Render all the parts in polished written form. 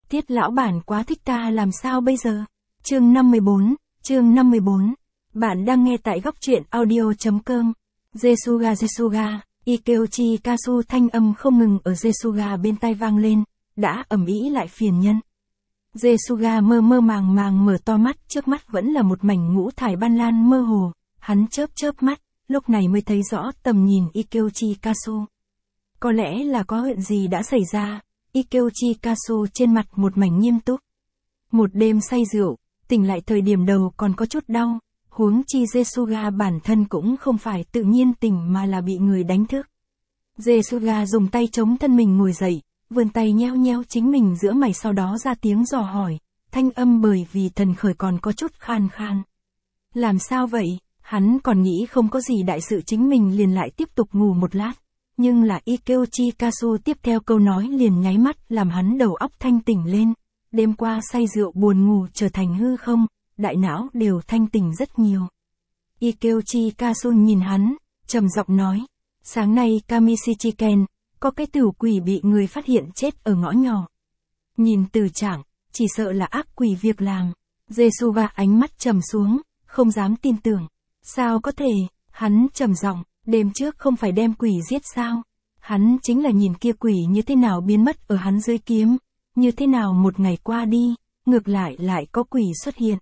Tiết lão bản quá thích ta làm sao bây giờ? Chương 54. Bạn đang nghe tại góc truyện audio.com. Jesuga, Ikeuchi Kasu, thanh âm không ngừng ở Jesuga bên tai vang lên, đã ầm ĩ lại phiền nhân. Jesuga mơ mơ màng mở to mắt, trước mắt vẫn là một mảnh ngũ thải ban lan mơ hồ, hắn chớp mắt, lúc này mới thấy rõ tầm nhìn Ikeuchi Kasu. Có lẽ là có chuyện gì đã xảy ra, Ikeuchi Kasu trên mặt một mảnh nghiêm túc. Một đêm say rượu, tỉnh lại thời điểm đầu còn có chút đau, huống chi Jesuga bản thân cũng không phải tự nhiên tỉnh mà là bị người đánh thức. Jesuga dùng tay chống thân mình ngồi dậy, vươn tay nheo chính mình giữa mày, sau đó ra tiếng dò hỏi, thanh âm bởi vì thần khởi còn có chút khan. Làm sao vậy? Hắn còn nghĩ không có gì đại sự chính mình liền lại tiếp tục ngủ một lát. Nhưng là Ikeuchi Kasu tiếp theo câu nói liền nháy mắt làm hắn đầu óc thanh tỉnh lên. Đêm qua say rượu buồn ngủ trở thành hư không, đại não đều thanh tỉnh rất nhiều. Ikeuchi Kasu nhìn hắn, trầm giọng nói, sáng nay Kamishichiken, có cái tử quỷ bị người phát hiện chết ở ngõ nhỏ. Nhìn từ trạng, chỉ sợ là ác quỷ việc làm. Jesuga ánh mắt trầm xuống, không dám tin tưởng. Sao có thể? Hắn trầm giọng, đêm trước không phải đem quỷ giết sao? Hắn chính là nhìn kia quỷ như thế nào biến mất ở hắn dưới kiếm, như thế nào một ngày qua đi, ngược lại có quỷ xuất hiện.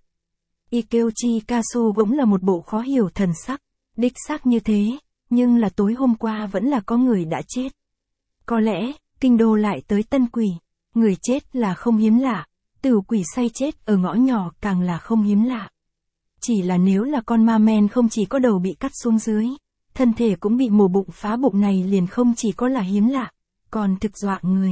Ikeuchi Kasu cũng là một bộ khó hiểu thần sắc, đích xác như thế, nhưng là tối hôm qua vẫn là có người đã chết. Có lẽ, kinh đô lại tới tân quỷ, người chết là không hiếm lạ, tử quỷ say chết ở ngõ nhỏ càng là không hiếm lạ. Chỉ là nếu là con ma men không chỉ có đầu bị cắt xuống dưới, thân thể cũng bị mổ bụng phá bụng này liền không chỉ có là hiếm lạ, còn thực dọa người.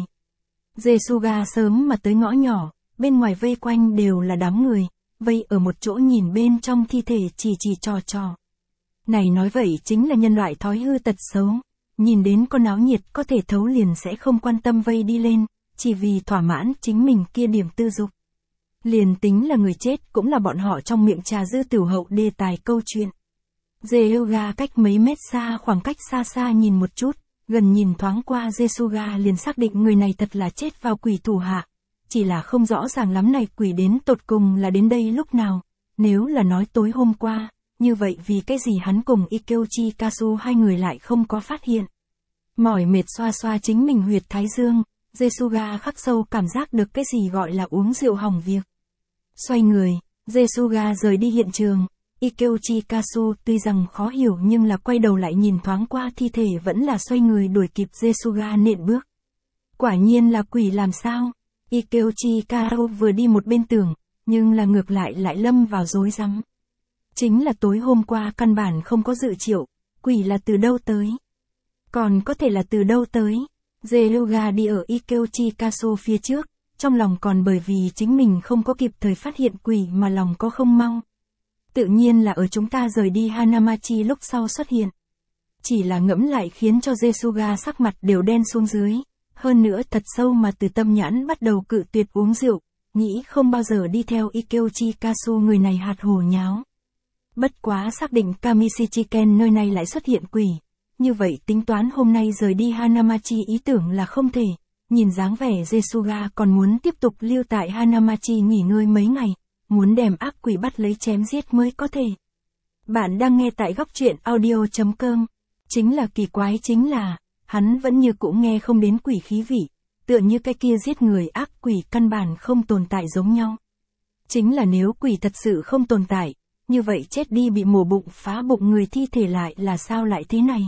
Jesuga sớm mà tới ngõ nhỏ, bên ngoài vây quanh đều là đám người, vây ở một chỗ nhìn bên trong thi thể chỉ trò. Này nói vậy chính là nhân loại thói hư tật xấu, nhìn đến con náo nhiệt có thể thấu liền sẽ không quan tâm vây đi lên, chỉ vì thỏa mãn chính mình kia điểm tư dục. Liền tính là người chết cũng là bọn họ trong miệng trà dư tiểu hậu đề tài câu chuyện. Jesuga cách mấy mét xa, khoảng cách xa nhìn một chút, gần nhìn thoáng qua Jesuga liền xác định người này thật là chết vào quỷ thủ hạ. Chỉ là không rõ ràng lắm này quỷ đến tột cùng là đến đây lúc nào, nếu là nói tối hôm qua, như vậy vì cái gì hắn cùng Ikeuchi Kasu hai người lại không có phát hiện. Mỏi mệt xoa chính mình huyệt thái dương, Jesuga khắc sâu cảm giác được cái gì gọi là uống rượu hỏng việc. Xoay người, Jesuga rời đi hiện trường. Ikeuchi Kasu tuy rằng khó hiểu nhưng là quay đầu lại nhìn thoáng qua thi thể vẫn là xoay người đuổi kịp Jesuga nện bước. Quả nhiên là quỷ làm sao? Ikeuchi Kasu vừa đi một bên tưởng, nhưng là ngược lại lâm vào rối rắm. Chính là tối hôm qua căn bản không có dự triệu, quỷ là từ đâu tới? Còn có thể là từ đâu tới? Jesuga đi ở Ikeuchi Kasu phía trước, trong lòng còn bởi vì chính mình không có kịp thời phát hiện quỷ mà lòng có không mau. Tự nhiên là ở chúng ta rời đi Hanamachi lúc sau xuất hiện. Chỉ là ngẫm lại khiến cho Jesuga sắc mặt đều đen xuống dưới, hơn nữa thật sâu mà từ tâm nhãn bắt đầu cự tuyệt uống rượu, nghĩ không bao giờ đi theo Ikeuchi Kasu người này hạt hồ nháo. Bất quá xác định Kamishichiken nơi này lại xuất hiện quỷ, như vậy tính toán hôm nay rời đi Hanamachi ý tưởng là không thể, nhìn dáng vẻ Jesuga còn muốn tiếp tục lưu tại Hanamachi nghỉ ngơi mấy ngày, muốn đem ác quỷ bắt lấy chém giết mới có thể. Bạn đang nghe tại góc truyện audio.com. Chính là kỳ quái chính là, hắn vẫn như cũ nghe không đến quỷ khí vị, tựa như cái kia giết người ác quỷ căn bản không tồn tại giống nhau. Chính là nếu quỷ thật sự không tồn tại, như vậy chết đi bị mổ bụng phá bụng người thi thể lại là sao lại thế này?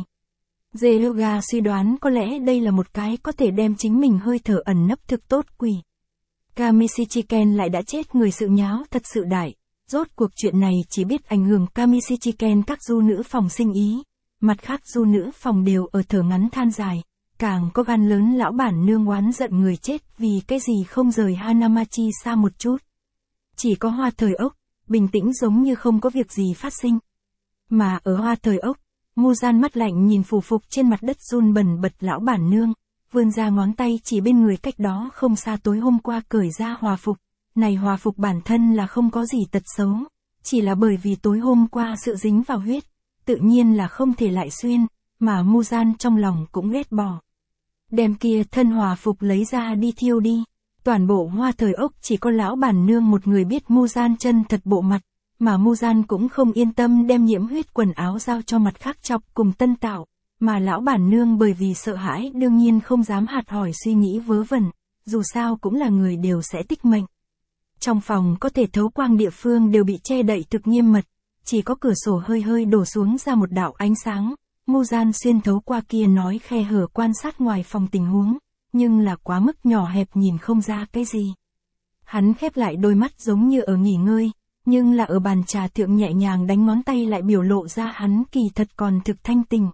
Jesuga suy đoán có lẽ đây là một cái có thể đem chính mình hơi thở ẩn nấp thực tốt quỷ. Kamishichiken lại đã chết, người sự nháo thật sự đại, rốt cuộc chuyện này chỉ biết ảnh hưởng Kamishichiken các du nữ phòng sinh ý, mặt khác du nữ phòng đều ở thở ngắn than dài, càng có gan lớn lão bản nương oán giận người chết vì cái gì không rời Hanamachi xa một chút. Chỉ có Hoa Thời Ốc, bình tĩnh giống như không có việc gì phát sinh. Mà ở Hoa Thời Ốc, Muzan mắt lạnh nhìn phù phục trên mặt đất run bần bật lão bản nương, vươn ra ngón tay chỉ bên người cách đó không xa tối hôm qua cởi ra hòa phục. Này hòa phục bản thân là không có gì tật xấu, chỉ là bởi vì tối hôm qua sự dính vào huyết, tự nhiên là không thể lại xuyên, mà Muzan trong lòng cũng ghét bỏ. Đem kia thân hòa phục lấy ra đi thiêu đi. Toàn bộ Hoa Thời Ốc chỉ có lão bản nương một người biết Muzan chân thật bộ mặt, mà Muzan cũng không yên tâm đem nhiễm huyết quần áo giao cho mặt khác chọc cùng Tân Tạo, mà lão bản nương bởi vì sợ hãi đương nhiên không dám hạt hỏi suy nghĩ vớ vẩn, dù sao cũng là người đều sẽ tích mệnh. Trong phòng có thể thấu quang địa phương đều bị che đậy thực nghiêm mật, chỉ có cửa sổ hơi hơi đổ xuống ra một đạo ánh sáng, Muzan xuyên thấu qua kia nói khe hở quan sát ngoài phòng tình huống, nhưng là quá mức nhỏ hẹp nhìn không ra cái gì. Hắn khép lại đôi mắt giống như ở nghỉ ngơi, nhưng là ở bàn trà thượng nhẹ nhàng đánh ngón tay lại biểu lộ ra hắn kỳ thật còn thực thanh tình.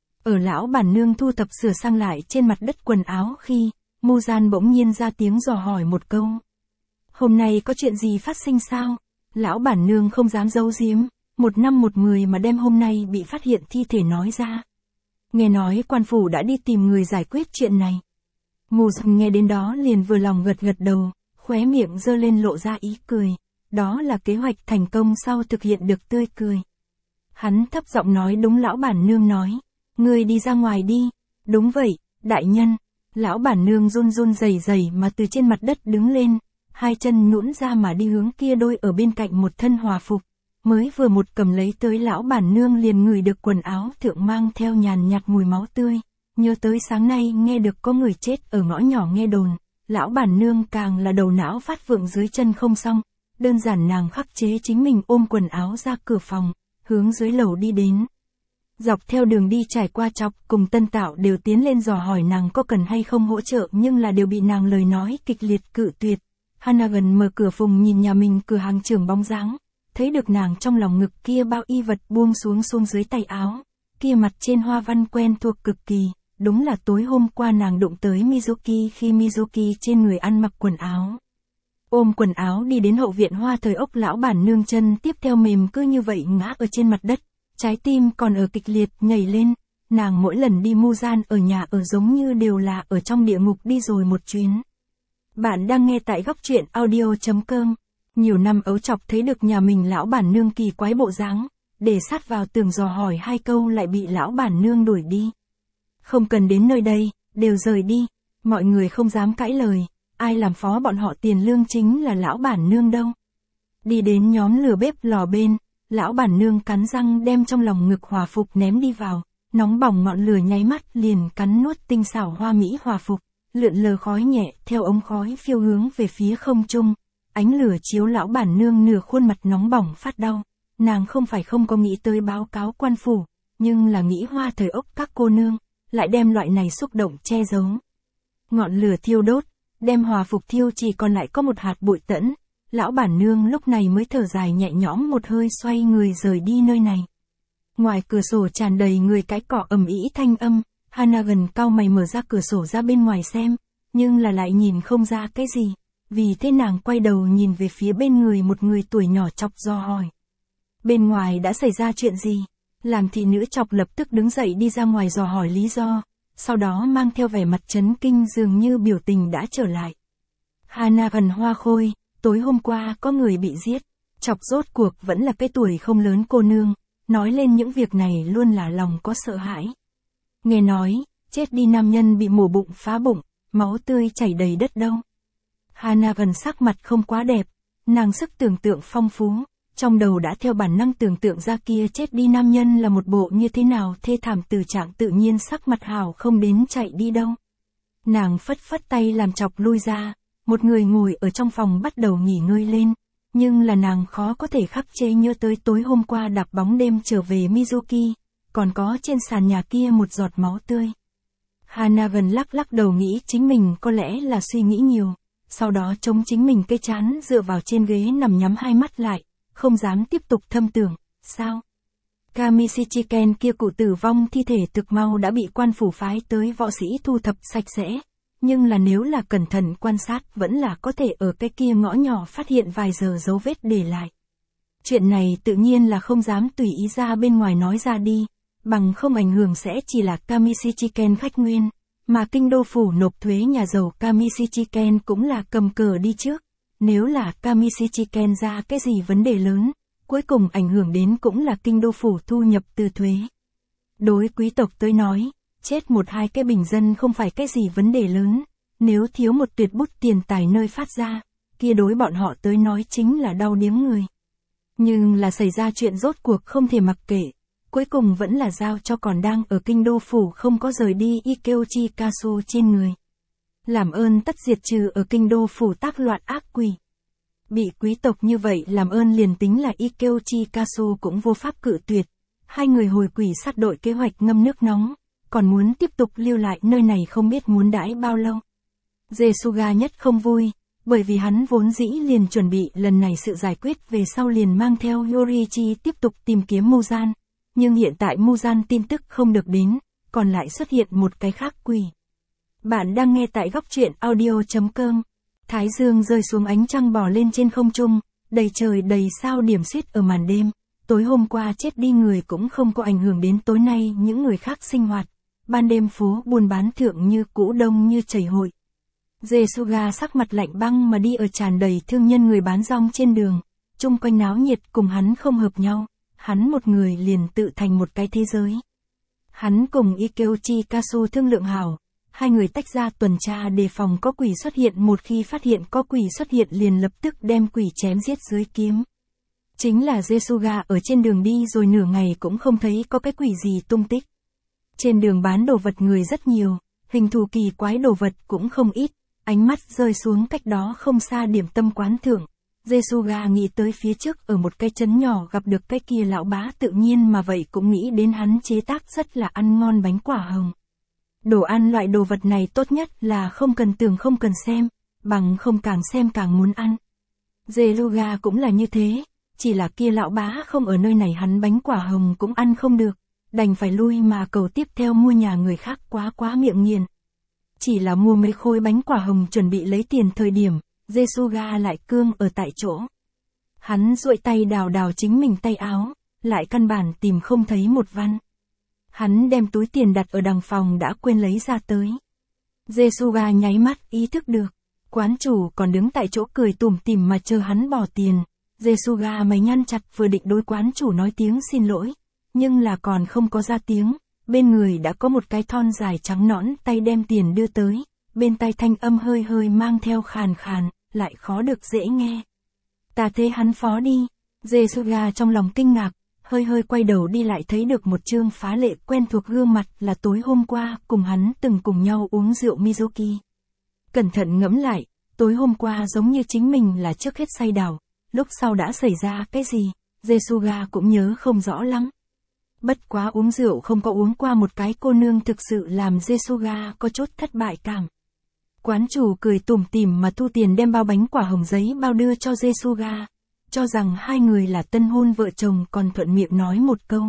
Ở lão bản nương thu thập sửa sang lại trên mặt đất quần áo khi, Muzan bỗng nhiên ra tiếng dò hỏi một câu. Hôm nay có chuyện gì phát sinh sao? Lão bản nương không dám giấu giếm, một năm một mười mà đem hôm nay bị phát hiện thi thể nói ra. Nghe nói quan phủ đã đi tìm người giải quyết chuyện này. Muzan nghe đến đó liền vừa lòng gật gật đầu, khóe miệng giơ lên lộ ra ý cười. Đó là kế hoạch thành công sau thực hiện được tươi cười. Hắn thấp giọng nói đúng lão bản nương nói. Ngươi đi ra ngoài đi. Đúng vậy, đại nhân. Lão bản nương run run rẩy rẩy mà từ trên mặt đất đứng lên, hai chân nhũn ra mà đi hướng kia đôi ở bên cạnh một thân hòa phục. Mới vừa một cầm lấy tới lão bản nương liền ngửi được quần áo thượng mang theo nhàn nhạt mùi máu tươi. Nhớ tới sáng nay nghe được có người chết ở ngõ nhỏ nghe đồn. Lão bản nương càng là đầu não phát vượng dưới chân không xong. Đơn giản nàng khắc chế chính mình ôm quần áo ra cửa phòng, hướng dưới lầu đi đến. Dọc theo đường đi trải qua chọc cùng Tân Tạo đều tiến lên dò hỏi nàng có cần hay không hỗ trợ nhưng là đều bị nàng lời nói kịch liệt cự tuyệt. Hanagan mở cửa phùng nhìn nhà mình cửa hàng trưởng bóng dáng, thấy được nàng trong lòng ngực kia bao y vật buông xuống dưới tay áo, kia mặt trên hoa văn quen thuộc cực kỳ, đúng là tối hôm qua nàng đụng tới Mizuki khi Mizuki trên người ăn mặc quần áo. Ôm quần áo đi đến hậu viện Hoa Thời Ốc lão bản nương chân tiếp theo mềm cứ như vậy ngã ở trên mặt đất, trái tim còn ở kịch liệt nhảy lên, nàng mỗi lần đi Muzan ở nhà ở giống như đều là ở trong địa ngục đi rồi một chuyến. Bạn đang nghe tại góc truyện audio.com, nhiều năm ấu chọc thấy được nhà mình lão bản nương kỳ quái bộ dáng, để sát vào tường dò hỏi hai câu lại bị lão bản nương đuổi đi. Không cần đến nơi đây, đều rời đi, mọi người không dám cãi lời. Ai làm phó bọn họ tiền lương chính là lão bản nương đâu. Đi đến nhóm lửa bếp lò bên, lão bản nương cắn răng đem trong lòng ngực hòa phục ném đi vào, nóng bỏng ngọn lửa nháy mắt liền cắn nuốt tinh xảo hoa mỹ hòa phục, lượn lờ khói nhẹ theo ống khói phiêu hướng về phía không trung, ánh lửa chiếu lão bản nương nửa khuôn mặt nóng bỏng phát đau, nàng không phải không có nghĩ tới báo cáo quan phủ, nhưng là nghĩ Hoa Thời Ốc các cô nương, lại đem loại này xúc động che giấu. Ngọn lửa thiêu đốt, đem hòa phục thiêu chỉ còn lại có một hạt bụi tẫn, lão bản nương lúc này mới thở dài nhẹ nhõm một hơi xoay người rời đi nơi này. Ngoài cửa sổ tràn đầy người cái cọ ầm ĩ thanh âm, Hanagan cau mày mở ra cửa sổ ra bên ngoài xem, nhưng là lại nhìn không ra cái gì, vì thế nàng quay đầu nhìn về phía bên người một người tuổi nhỏ chọc dò hỏi. Bên ngoài đã xảy ra chuyện gì? Làm thị nữ chọc lập tức đứng dậy đi ra ngoài dò hỏi lý do. Sau đó mang theo vẻ mặt chấn kinh dường như biểu tình đã trở lại. Hanagan hoa khôi, tối hôm qua có người bị giết, chọc rốt cuộc vẫn là cái tuổi không lớn cô nương, nói lên những việc này luôn là lòng có sợ hãi. Nghe nói, chết đi nam nhân bị mổ bụng phá bụng, máu tươi chảy đầy đất đâu. Hanagan sắc mặt không quá đẹp, nàng sức tưởng tượng phong phú, trong đầu đã theo bản năng tưởng tượng ra kia chết đi nam nhân là một bộ như thế nào thê thảm từ trạng tự nhiên sắc mặt hảo không đến chạy đi đâu. Nàng phất phất tay làm chọc lui ra, một người ngồi ở trong phòng bắt đầu nghỉ ngơi lên, nhưng là nàng khó có thể khắc chế nhớ tới tối hôm qua đạp bóng đêm trở về Mizuki, còn có trên sàn nhà kia một giọt máu tươi. Hanagan lắc lắc đầu nghĩ chính mình có lẽ là suy nghĩ nhiều, sau đó chống chính mình cái trán dựa vào trên ghế nằm nhắm hai mắt lại. Không dám tiếp tục thâm tưởng, sao? Kamishichiken kia cụ tử vong thi thể thực mau đã bị quan phủ phái tới võ sĩ thu thập sạch sẽ, nhưng là nếu là cẩn thận quan sát vẫn là có thể ở cái kia ngõ nhỏ phát hiện vài giờ dấu vết để lại. Chuyện này tự nhiên là không dám tùy ý ra bên ngoài nói ra đi, bằng không ảnh hưởng sẽ chỉ là Kamishichiken khách nguyên, mà kinh đô phủ nộp thuế nhà giàu Kamishichiken cũng là cầm cờ đi trước. Nếu là Kamishichiken ra cái gì vấn đề lớn, cuối cùng ảnh hưởng đến cũng là kinh đô phủ thu nhập từ thuế. Đối quý tộc tới nói, chết một hai cái bình dân không phải cái gì vấn đề lớn, nếu thiếu một tuyệt bút tiền tài nơi phát ra, kia đối bọn họ tới nói chính là đau điếng người. Nhưng là xảy ra chuyện rốt cuộc không thể mặc kệ, cuối cùng vẫn là giao cho còn đang ở kinh đô phủ không có rời đi Ikeo Chikasu trên người. Làm ơn tất diệt trừ ở kinh đô phủ tác loạn ác quỷ. Bị quý tộc như vậy làm ơn liền tính là Ikeo Chikasu cũng vô pháp cự tuyệt. Hai người hồi quỷ sát đội kế hoạch ngâm nước nóng, còn muốn tiếp tục lưu lại nơi này không biết muốn đãi bao lâu. Jesuga nhất không vui, bởi vì hắn vốn dĩ liền chuẩn bị lần này sự giải quyết về sau liền mang theo Yorichi tiếp tục tìm kiếm Muzan. Nhưng hiện tại Muzan tin tức không được đến, còn lại xuất hiện một cái khác quỷ. Bạn đang nghe tại góc truyện audio.com. Thái dương rơi xuống, ánh trăng bò lên trên không trung, đầy trời đầy sao điểm xuyết ở màn đêm. Tối hôm qua chết đi người cũng không có ảnh hưởng đến tối nay những người khác sinh hoạt. Ban đêm phố buôn bán thượng như cũ đông như chảy hội. Jesuga sắc mặt lạnh băng mà đi ở tràn đầy thương nhân người bán rong trên đường. Chung quanh náo nhiệt cùng hắn không hợp nhau. Hắn một người liền tự thành một cái thế giới. Hắn cùng Ikeo Chikasu thương lượng hảo. Hai người tách ra tuần tra đề phòng có quỷ xuất hiện, một khi phát hiện có quỷ xuất hiện liền lập tức đem quỷ chém giết dưới kiếm. Chính là Jesuga ở trên đường đi rồi nửa ngày cũng không thấy có cái quỷ gì tung tích. Trên đường bán đồ vật người rất nhiều, hình thù kỳ quái đồ vật cũng không ít, ánh mắt rơi xuống cách đó không xa điểm tâm quán thượng. Jesuga nghĩ tới phía trước ở một cái trấn nhỏ gặp được cái kia lão bá, tự nhiên mà vậy cũng nghĩ đến hắn chế tác rất là ăn ngon bánh quả hồng. Đồ ăn loại đồ vật này tốt nhất là không cần tưởng không cần xem, bằng không càng xem càng muốn ăn. Jesuga cũng là như thế, chỉ là kia lão bá không ở nơi này hắn bánh quả hồng cũng ăn không được, đành phải lui mà cầu tiếp theo mua nhà người khác quá miệng nghiền. Chỉ là mua mấy khối bánh quả hồng chuẩn bị lấy tiền thời điểm, Jesuga lại cương ở tại chỗ. Hắn duỗi tay đào chính mình tay áo, lại căn bản tìm không thấy một văn. Hắn đem túi tiền đặt ở đằng phòng đã quên lấy ra tới. Jesuga nháy mắt ý thức được, quán chủ còn đứng tại chỗ cười tủm tỉm mà chờ hắn bỏ tiền. Jesuga mày nhăn chặt vừa định đối quán chủ nói tiếng xin lỗi, nhưng là còn không có ra tiếng, bên người đã có một cái thon dài trắng nõn tay đem tiền đưa tới, bên tai thanh âm hơi mang theo khàn khàn, lại khó được dễ nghe. Ta thế hắn phó đi. Jesuga trong lòng kinh ngạc, hơi quay đầu đi lại thấy được một trương phá lệ quen thuộc gương mặt là tối hôm qua cùng hắn từng cùng nhau uống rượu Mizuki. Cẩn thận ngẫm lại, tối hôm qua giống như chính mình là trước hết say đảo, lúc sau đã xảy ra cái gì, Jesuga cũng nhớ không rõ lắm. Bất quá uống rượu không có uống qua một cái cô nương thực sự làm Jesuga có chút thất bại cảm. Quán chủ cười tủm tỉm mà thu tiền đem bao bánh quả hồng giấy bao đưa cho Jesuga, cho rằng hai người là tân hôn vợ chồng còn thuận miệng nói một câu.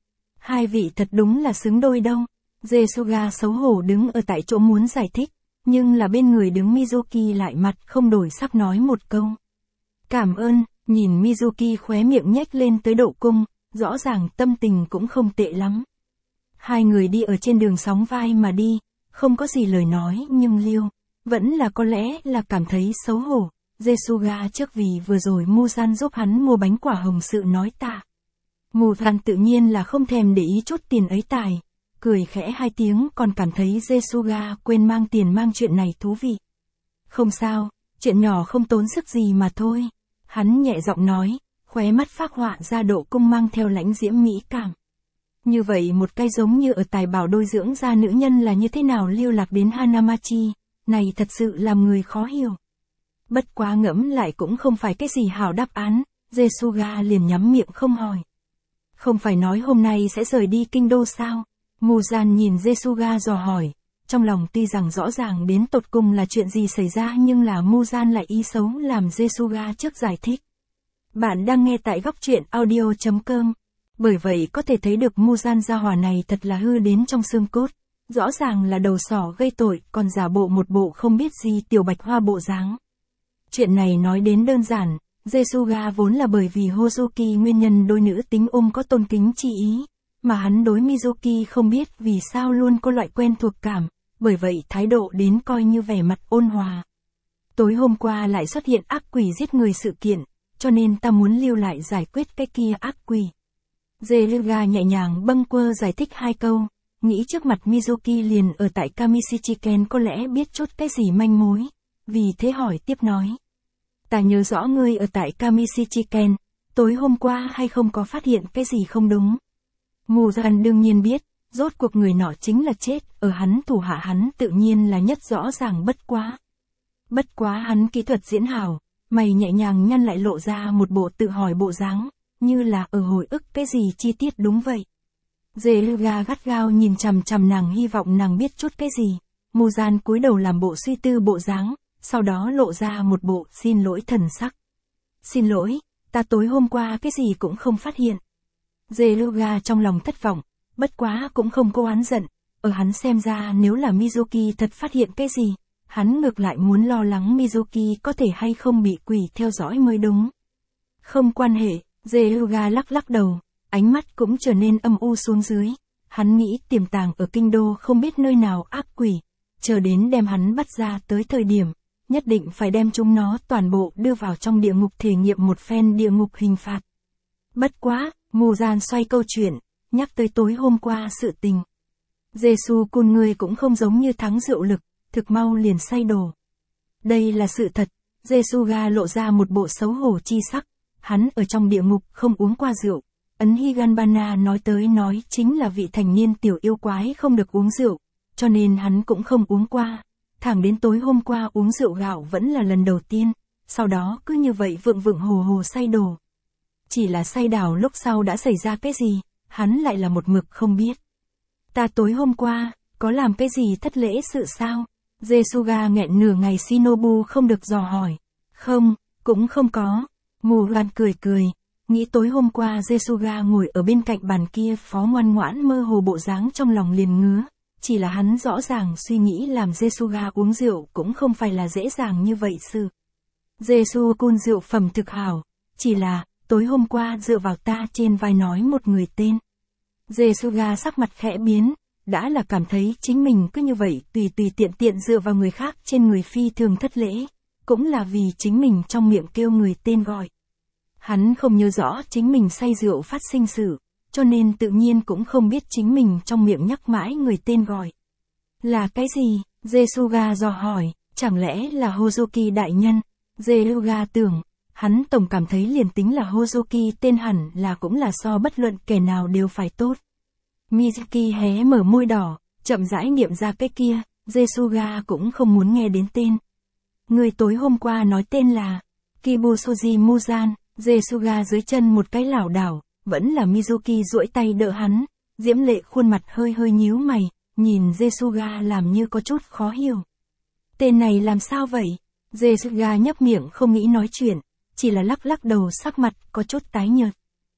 Hai vị thật đúng là xứng đôi đâu. Jesuga xấu hổ đứng ở tại chỗ muốn giải thích, nhưng là bên người đứng Mizuki lại mặt không đổi sắc nói một câu. Cảm ơn, nhìn Mizuki khóe miệng nhếch lên tới độ cung, rõ ràng tâm tình cũng không tệ lắm. Hai người đi ở trên đường sóng vai mà đi, không có gì lời nói nhưng liêu, vẫn là có lẽ là cảm thấy xấu hổ. Jesuga trước vì vừa rồi Muzan giúp hắn mua bánh quả hồng sự nói tạ. Muzan tự nhiên là không thèm để ý chút tiền ấy tài, cười khẽ hai tiếng còn cảm thấy Jesuga quên mang tiền mang chuyện này thú vị. Không sao, chuyện nhỏ không tốn sức gì mà thôi. Hắn nhẹ giọng nói, khóe mắt phác họa ra độ cung mang theo lãnh diễm mỹ cảm. Như vậy một cái giống như ở tài bảo đôi dưỡng ra nữ nhân là như thế nào lưu lạc đến Hanamachi, này thật sự làm người khó hiểu. Bất quá ngẫm lại cũng không phải cái gì hảo đáp án, Jesuga liền nhắm miệng không hỏi. Không phải nói hôm nay sẽ rời đi kinh đô sao? Muzan nhìn Jesuga dò hỏi, trong lòng tuy rằng rõ ràng đến tột cùng là chuyện gì xảy ra nhưng là Muzan lại ý xấu làm Jesuga trước giải thích. Bạn đang nghe tại góc truyện audio.com, bởi vậy có thể thấy được Muzan gia hỏa này thật là hư đến trong xương cốt, rõ ràng là đầu sỏ gây tội còn giả bộ một bộ không biết gì tiểu bạch hoa bộ dáng. Chuyện này nói đến đơn giản, Jesuga vốn là bởi vì Hozuki nguyên nhân đôi nữ tính có tôn kính chi ý, mà hắn đối Mizuki không biết vì sao luôn có loại quen thuộc cảm, bởi vậy thái độ đến coi như vẻ mặt ôn hòa. Tối hôm qua lại xuất hiện ác quỷ giết người sự kiện, cho nên ta muốn lưu lại giải quyết cái kia ác quỷ. Jesuga nhẹ nhàng bâng quơ giải thích hai câu, nghĩ trước mặt Mizuki liền ở tại Kamishichiken có lẽ biết chút cái gì manh mối, vì thế hỏi tiếp nói. Ta nhớ rõ ngươi ở tại Kamishichiken, tối hôm qua hay không có phát hiện cái gì không đúng. Muzan đương nhiên biết, rốt cuộc người nọ chính là chết, ở hắn thủ hạ hắn tự nhiên là nhất rõ ràng bất quá. Bất quá hắn kỹ thuật diễn hảo, mày nhẹ nhàng nhăn lại lộ ra một bộ tự hỏi bộ dáng, như là ở hồi ức cái gì chi tiết đúng vậy. Zeluga gắt gao nhìn chằm chằm nàng hy vọng nàng biết chút cái gì. Muzan cúi đầu làm bộ suy tư bộ dáng, sau đó lộ ra một bộ xin lỗi thần sắc. Xin lỗi, ta tối hôm qua cái gì cũng không phát hiện. Zeluga trong lòng thất vọng, bất quá cũng không có oán giận, ở hắn xem ra nếu là Mizuki thật phát hiện cái gì, hắn ngược lại muốn lo lắng Mizuki có thể hay không bị quỷ theo dõi mới đúng. Không quan hệ, Zeluga lắc lắc đầu, ánh mắt cũng trở nên âm u xuống dưới, hắn nghĩ tiềm tàng ở kinh đô không biết nơi nào ác quỷ, chờ đến đem hắn bắt ra tới thời điểm, nhất định phải đem chúng nó toàn bộ đưa vào trong địa ngục thể nghiệm một phen địa ngục hình phạt. Bất quá, Muzan xoay câu chuyện, nhắc tới tối hôm qua sự tình. Jesu-kun ngươi cũng không giống như thắng rượu lực, thực mau liền say đổ. Đây là sự thật, Jesuga lộ ra một bộ xấu hổ chi sắc, hắn ở trong địa ngục không uống qua rượu. Ấn Higanbana nói tới nói chính là vị thành niên tiểu yêu quái không được uống rượu, cho nên hắn cũng không uống qua. Thẳng đến tối hôm qua uống rượu gạo vẫn là lần đầu tiên, sau đó cứ như vậy vượng vượng hồ hồ say đổ. Chỉ là say đảo lúc sau đã xảy ra cái gì, hắn lại là một mực không biết. Ta tối hôm qua, có làm cái gì thất lễ sự sao? Jesuga nghẹn nửa ngày Shinobu không được dò hỏi. Không, cũng không có. Muran cười cười, nghĩ tối hôm qua Jesuga ngồi ở bên cạnh bàn kia phó ngoan ngoãn mơ hồ bộ dáng trong lòng liền ngứa. Chỉ là hắn rõ ràng suy nghĩ làm Jesuga uống rượu cũng không phải là dễ dàng như vậy sự. Jesu-kun rượu phẩm thực hảo, chỉ là, tối hôm qua dựa vào ta trên vai nói một người tên. Jesuga sắc mặt khẽ biến, đã là cảm thấy chính mình cứ như vậy tùy tiện tiện dựa vào người khác trên người phi thường thất lễ, cũng là vì chính mình trong miệng kêu người tên gọi. Hắn không nhớ rõ chính mình say rượu phát sinh sự, cho nên tự nhiên cũng không biết chính mình trong miệng nhắc mãi người tên gọi. Là cái gì? Jesuga dò hỏi, chẳng lẽ là Hozoki đại nhân? Zeluga tưởng, hắn tổng cảm thấy liền tính là Hozoki tên hẳn là cũng là so bất luận kẻ nào đều phải tốt. Mizuki hé mở môi đỏ, chậm rãi niệm ra cái kia, Jesuga cũng không muốn nghe đến tên. Người tối hôm qua nói tên là Kibusoji Muzan, Jesuga dưới chân một cái lảo đảo, vẫn là Mizuki duỗi tay đỡ hắn, diễm lệ khuôn mặt hơi hơi nhíu mày, nhìn Jesuga làm như có chút khó hiểu. Tên này làm sao vậy? Jesuga nhấp miệng không nghĩ nói chuyện, chỉ là lắc lắc đầu sắc mặt có chút tái nhợt.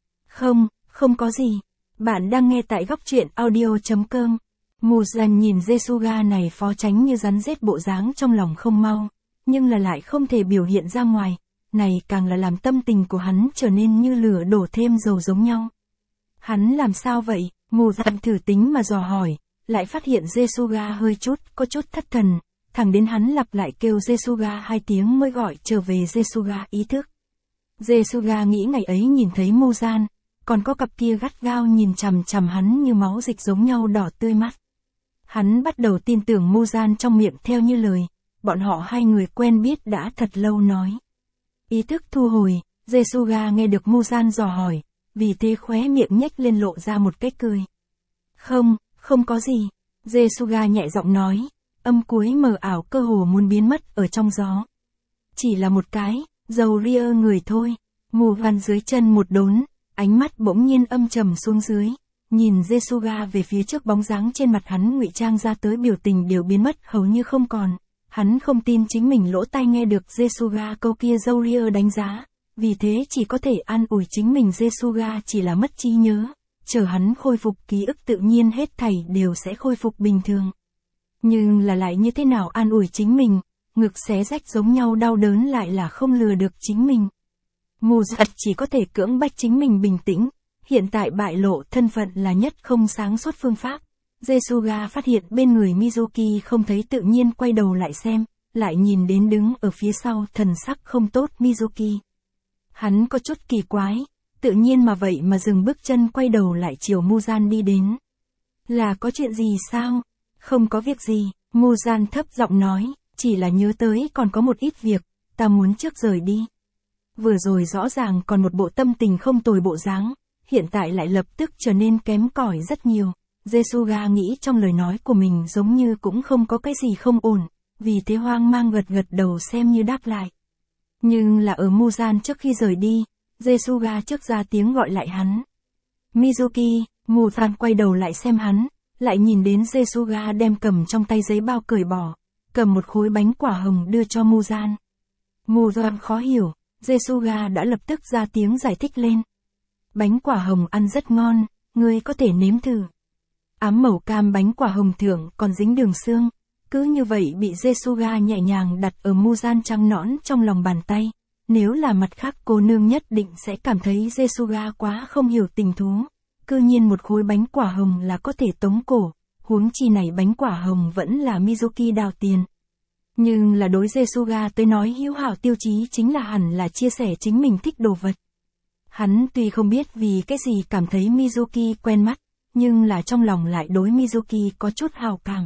Không có gì. Bạn đang nghe tại góc truyện audio.com. Muzan nhìn Jesuga này phó tránh như rắn rết bộ dáng trong lòng không mau, nhưng là lại không thể biểu hiện ra ngoài, này càng là làm tâm tình của hắn trở nên như lửa đổ thêm dầu giống nhau. Hắn làm sao vậy? Muzan thử tính mà dò hỏi, lại phát hiện Jesuga hơi có chút thất thần, thẳng đến hắn lặp lại kêu Jesuga 2 tiếng mới gọi trở về Jesuga ý thức. Jesuga nghĩ ngày ấy nhìn thấy Muzan, còn có cặp kia gắt gao nhìn chằm chằm hắn như máu dịch giống nhau đỏ tươi mắt. Hắn bắt đầu tin tưởng Muzan trong miệng theo như lời, bọn họ hai người quen biết đã thật lâu nói. Ý thức thu hồi, Jesuga nghe được Muzan dò hỏi, vì thế khóe miệng nhếch lên lộ ra một cái cười. Không có gì. Jesuga nhẹ giọng nói, âm cuối mờ ảo cơ hồ muốn biến mất ở trong gió. Chỉ là một cái, dầu ria người thôi. Muzan dưới chân một đốn, ánh mắt bỗng nhiên âm trầm xuống dưới, nhìn Jesuga về phía trước bóng dáng trên mặt hắn ngụy trang ra tới biểu tình đều biến mất hầu như không còn. Hắn không tin chính mình lỗ tai nghe được Jesuga câu kia dâu ria đánh giá, vì thế chỉ có thể an ủi chính mình Jesuga chỉ là mất trí nhớ, chờ hắn khôi phục ký ức tự nhiên hết thảy đều sẽ khôi phục bình thường. Nhưng là lại như thế nào an ủi chính mình, ngực xé rách giống nhau đau đớn lại là không lừa được chính mình. Muzan chỉ có thể cưỡng bách chính mình bình tĩnh, hiện tại bại lộ thân phận là nhất không sáng suốt phương pháp. Jesuga phát hiện bên người Mizuki không thấy tự nhiên quay đầu lại xem, lại nhìn đến đứng ở phía sau thần sắc không tốt Mizuki. Hắn có chút kỳ quái, tự nhiên mà vậy mà dừng bước chân quay đầu lại chiều Muzan đi đến. Là có chuyện gì sao? Không có việc gì, Muzan thấp giọng nói, chỉ là nhớ tới còn có một ít việc, ta muốn trước rời đi. Vừa rồi rõ ràng còn một bộ tâm tình không tồi bộ dáng, hiện tại lại lập tức trở nên kém cỏi rất nhiều. Jesuga nghĩ trong lời nói của mình giống như cũng không có cái gì không ổn, vì thế hoang mang gật gật đầu xem như đáp lại. Nhưng là ở Muzan trước khi rời đi, Jesuga trước ra tiếng gọi lại hắn. Mizuki, Muzan quay đầu lại xem hắn, lại nhìn đến Jesuga đem cầm trong tay giấy bao cởi bỏ, cầm một khối bánh quả hồng đưa cho Muzan. Muzan khó hiểu, Jesuga đã lập tức ra tiếng giải thích lên. Bánh quả hồng ăn rất ngon, ngươi có thể nếm thử. Ám màu cam bánh quả hồng thưởng còn dính đường xương, cứ như vậy bị Jesuga nhẹ nhàng đặt ở Muzan trắng nõn trong lòng bàn tay. Nếu là mặt khác cô nương nhất định sẽ cảm thấy Jesuga quá không hiểu tình thú. Cư nhiên một khối bánh quả hồng là có thể tống cổ, huống chi này bánh quả hồng vẫn là Mizuki đào tiền. Nhưng là đối Jesuga tới nói hữu hảo tiêu chí chính là hẳn là chia sẻ chính mình thích đồ vật. Hắn tuy không biết vì cái gì cảm thấy Mizuki quen mắt, nhưng là trong lòng lại đối Mizuki có chút hào cảm.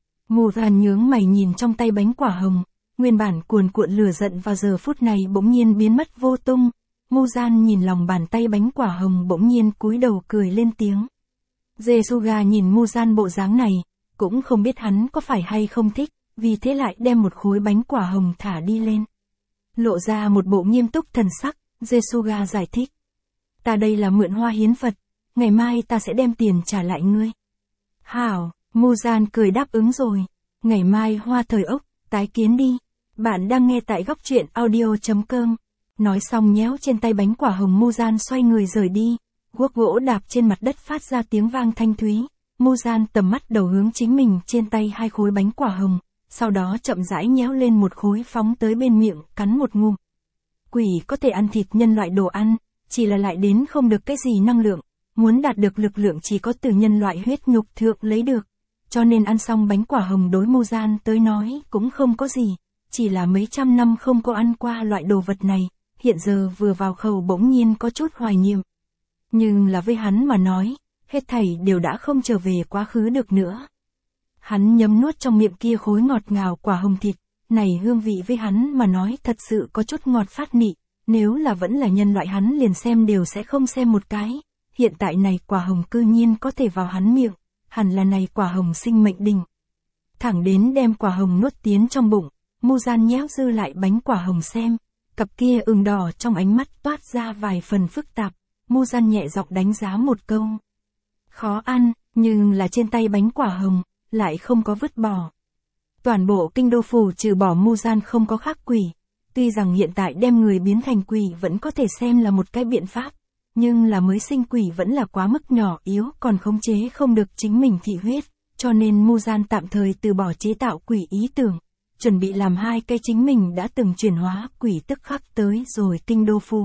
Muzan nhướng mày nhìn trong tay bánh quả hồng, nguyên bản cuồn cuộn lửa giận vào giờ phút này bỗng nhiên biến mất vô tung. Muzan nhìn lòng bàn tay bánh quả hồng bỗng nhiên cúi đầu cười lên tiếng. Jesuga nhìn Muzan bộ dáng này, cũng không biết hắn có phải hay không thích, vì thế lại đem một khối bánh quả hồng thả đi lên. Lộ ra một bộ nghiêm túc thần sắc, Jesuga giải thích. Ta đây là mượn hoa hiến Phật, ngày mai ta sẽ đem tiền trả lại ngươi. Hảo, Muzan cười đáp ứng rồi. Ngày mai hoa thời ốc, tái kiến đi. Bạn đang nghe tại góc truyện audio.com. Nói xong nhéo trên tay bánh quả hồng Muzan xoay người rời đi. Guốc gỗ đạp trên mặt đất phát ra tiếng vang thanh thúy. Muzan tầm mắt đầu hướng chính mình trên tay hai khối bánh quả hồng. Sau đó chậm rãi nhéo lên một khối phóng tới bên miệng, cắn một ngụm. Quỷ có thể ăn thịt nhân loại đồ ăn, chỉ là lại đến không được cái gì năng lượng. Muốn đạt được lực lượng chỉ có từ nhân loại huyết nhục thượng lấy được. Cho nên ăn xong bánh quả hồng đối Muzan tới nói cũng không có gì. Chỉ là mấy trăm năm không có ăn qua loại đồ vật này, hiện giờ vừa vào khẩu bỗng nhiên có chút hoài niệm. Nhưng là với hắn mà nói, hết thảy đều đã không trở về quá khứ được nữa. Hắn nhấm nuốt trong miệng kia khối ngọt ngào quả hồng thịt, này hương vị với hắn mà nói thật sự có chút ngọt phát nị, nếu là vẫn là nhân loại hắn liền xem đều sẽ không xem một cái. Hiện tại này quả hồng cư nhiên có thể vào hắn miệng, hẳn là này quả hồng sinh mệnh đỉnh. Thẳng đến đem quả hồng nuốt tiến trong bụng, Muzan nhéo dư lại bánh quả hồng xem, cặp kia ửng đỏ trong ánh mắt toát ra vài phần phức tạp, Muzan nhẹ giọng đánh giá một câu. Khó ăn, nhưng là trên tay bánh quả hồng, lại không có vứt bỏ. Toàn bộ kinh đô phủ trừ bỏ Muzan không có khác quỷ, tuy rằng hiện tại đem người biến thành quỷ vẫn có thể xem là một cái biện pháp, nhưng là mới sinh quỷ vẫn là quá mức nhỏ yếu còn khống chế không được chính mình thị huyết, cho nên Muzan tạm thời từ bỏ chế tạo quỷ ý tưởng, chuẩn bị làm hai cái chính mình đã từng chuyển hóa quỷ tức khắc tới rồi kinh đô phủ.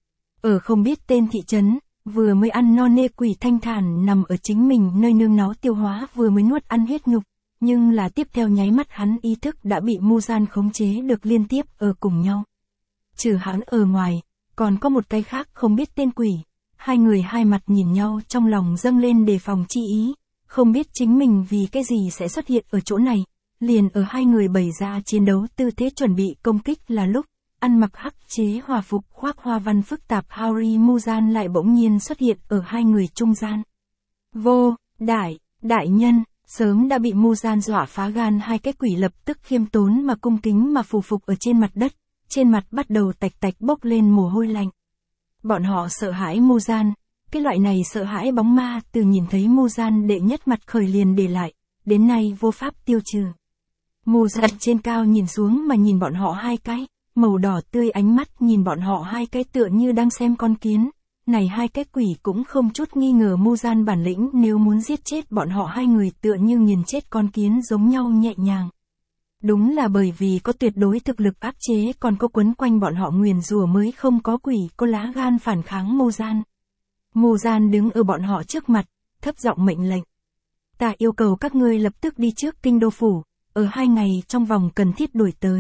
Ở không biết tên thị trấn, vừa mới ăn no nê quỷ thanh thản nằm ở chính mình nơi nương náu tiêu hóa vừa mới nuốt ăn huyết nhục, nhưng là tiếp theo nháy mắt hắn ý thức đã bị Muzan khống chế được liên tiếp ở cùng nhau. Trừ hắn ở ngoài, còn có một cái khác không biết tên quỷ, hai người hai mặt nhìn nhau trong lòng dâng lên đề phòng chi ý, không biết chính mình vì cái gì sẽ xuất hiện ở chỗ này, liền ở hai người bày ra chiến đấu tư thế chuẩn bị công kích là lúc, ăn mặc hắc chế hòa phục khoác hoa văn phức tạp Harry Muzan lại bỗng nhiên xuất hiện ở hai người trung gian. Vô, đại nhân, sớm đã bị Muzan dọa phá gan hai cái quỷ lập tức khiêm tốn mà cung kính mà phù phục ở trên mặt đất, trên mặt bắt đầu tạch tạch bốc lên mồ hôi lạnh. Bọn họ sợ hãi Muzan, cái loại này sợ hãi bóng ma từ nhìn thấy Muzan đệ nhất mặt khởi liền để lại, đến nay vô pháp tiêu trừ. Muzan trên cao nhìn xuống mà nhìn bọn họ hai cái, màu đỏ tươi ánh mắt nhìn bọn họ hai cái tựa như đang xem con kiến. Này hai cái quỷ cũng không chút nghi ngờ Muzan bản lĩnh nếu muốn giết chết bọn họ hai người tựa như nghiền chết con kiến giống nhau nhẹ nhàng. Đúng là bởi vì có tuyệt đối thực lực áp chế còn có quấn quanh bọn họ nguyền rủa mới không có quỷ có lá gan phản kháng Muzan. Muzan đứng ở bọn họ trước mặt, thấp giọng mệnh lệnh. Ta yêu cầu các ngươi lập tức đi trước kinh đô phủ, ở 2 ngày trong vòng cần thiết đuổi tới.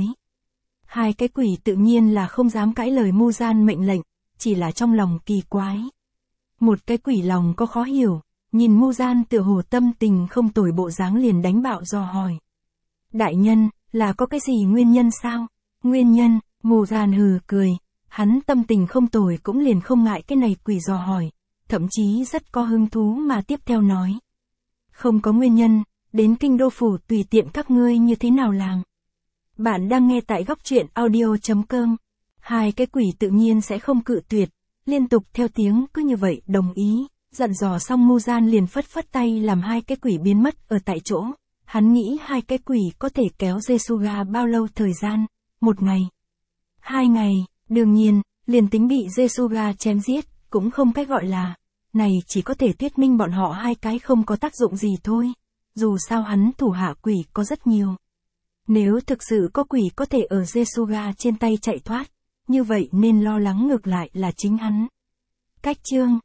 Hai cái quỷ tự nhiên là không dám cãi lời Muzan mệnh lệnh, chỉ là trong lòng kỳ quái. Một cái quỷ lòng có khó hiểu, Nhìn Muzan tựa hồ tâm tình không tồi bộ dáng liền đánh bạo dò hỏi. Đại nhân, là có cái gì nguyên nhân sao? Nguyên nhân, Muzan hừ cười, hắn tâm tình không tồi cũng liền không ngại cái này quỷ dò hỏi, thậm chí rất có hứng thú mà tiếp theo nói. Không có nguyên nhân, đến kinh đô phủ tùy tiện các ngươi như thế nào làm. Bạn đang nghe tại góc truyện audio.com. Hai cái quỷ tự nhiên sẽ không cự tuyệt, liên tục theo tiếng cứ như vậy đồng ý, dặn dò xong Muzan liền phất phất tay làm hai cái quỷ biến mất ở tại chỗ. Hắn nghĩ hai cái quỷ có thể kéo Jesuga bao lâu thời gian, 1 ngày, 2 ngày, đương nhiên, liền tính bị Jesuga chém giết, cũng không cách gọi là, này chỉ có thể thuyết minh bọn họ hai cái không có tác dụng gì thôi, dù sao hắn thủ hạ quỷ có rất nhiều. Nếu thực sự có quỷ có thể ở Jesuga trên tay chạy thoát, như vậy nên lo lắng ngược lại là chính hắn. Cách chương